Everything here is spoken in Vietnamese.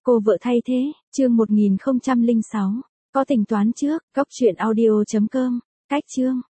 Cô vợ thay thế, chương 1006. Có tính toán trước, góc truyện audio.com. Cách chương.